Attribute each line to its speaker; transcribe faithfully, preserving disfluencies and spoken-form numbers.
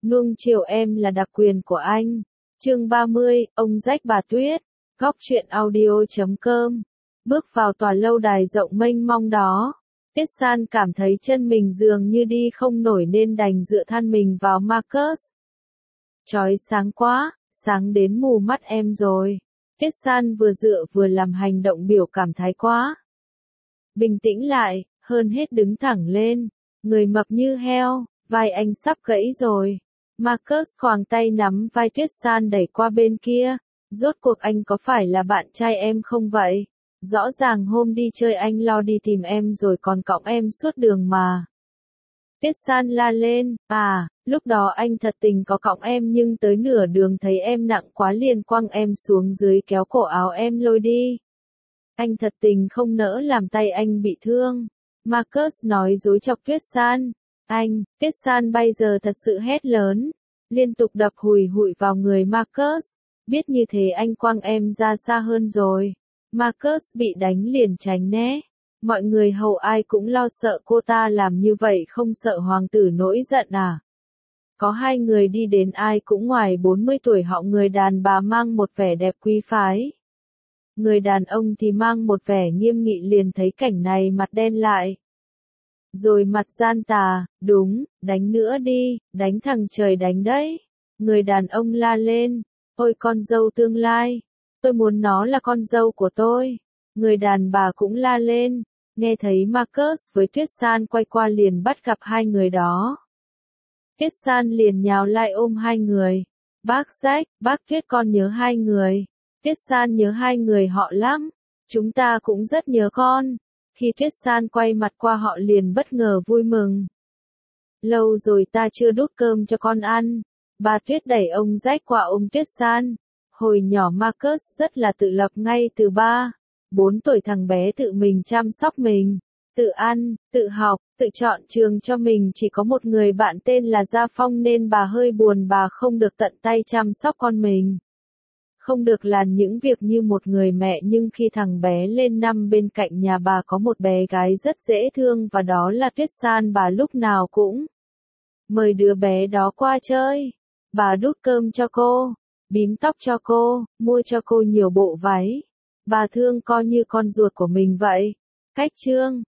Speaker 1: Nuông chiều em là đặc quyền của anh. Chương ba mươi, ông rách bà Tuyết. Góc truyện audio chấm com. Bước vào tòa lâu đài rộng mênh mông đó, Tuyết San cảm thấy chân mình dường như đi không nổi nên đành dựa than mình vào Marcus. Chói sáng quá, sáng đến mù mắt em rồi. Tuyết San vừa dựa vừa làm hành động biểu cảm thái quá. Bình tĩnh lại, hơn hết đứng thẳng lên. Người mập như heo, vai anh sắp gãy rồi. Marcus khoàng tay nắm vai Tuyết San đẩy qua bên kia. Rốt cuộc anh có phải là bạn trai em không vậy? Rõ ràng hôm đi chơi anh lo đi tìm em rồi còn cõng em suốt đường mà. Tuyết San la lên, à, lúc đó anh thật tình có cõng em nhưng tới nửa đường thấy em nặng quá liền quăng em xuống dưới kéo cổ áo em lôi đi. Anh thật tình không nỡ làm tay anh bị thương. Marcus nói dối chọc Tuyết San. Anh, Tuyết San bây giờ thật sự hét lớn, liên tục đập hùi hụi vào người Marcus. Biết như thế anh quăng em ra xa hơn rồi. Marcus bị đánh liền tránh né. Mọi người hầu ai cũng lo sợ cô ta làm như vậy không sợ hoàng tử nổi giận à. Có hai người đi đến ai cũng ngoài bốn mươi tuổi, họ người đàn bà mang một vẻ đẹp quý phái. Người đàn ông thì mang một vẻ nghiêm nghị, liền thấy cảnh này mặt đen lại. Rồi mặt gian tà, đúng, đánh nữa đi, đánh thằng trời đánh đấy. Người đàn ông la lên, ôi con dâu tương lai, tôi muốn nó là con dâu của tôi. Người đàn bà cũng la lên, nghe thấy Marcus với Tuyết San quay qua liền bắt gặp hai người đó. Tuyết San liền nhào lại ôm hai người. Bác Jack, bác Tuyết con nhớ hai người. Tuyết San nhớ hai người họ lắm. Chúng ta cũng rất nhớ con. Khi Tuyết San quay mặt qua họ liền bất ngờ vui mừng. Lâu rồi ta chưa đút cơm cho con ăn. Bà Tuyết đẩy ông Jack qua ôm Tuyết San. Hồi nhỏ Marcus rất là tự lập, ngay từ ba, bốn tuổi thằng bé tự mình chăm sóc mình. Tự ăn, tự học, tự chọn trường cho mình. Chỉ có một người bạn tên là Gia Phong nên bà hơi buồn, bà không được tận tay chăm sóc con mình. Không được làm những việc như một người mẹ, nhưng khi thằng bé lên năm bên cạnh nhà bà có một bé gái rất dễ thương và đó là Tuyết San, bà lúc nào cũng mời đứa bé đó qua chơi. Bà đút cơm cho cô, bím tóc cho cô, mua cho cô nhiều bộ váy. Bà thương coi như con ruột của mình vậy. Cách chương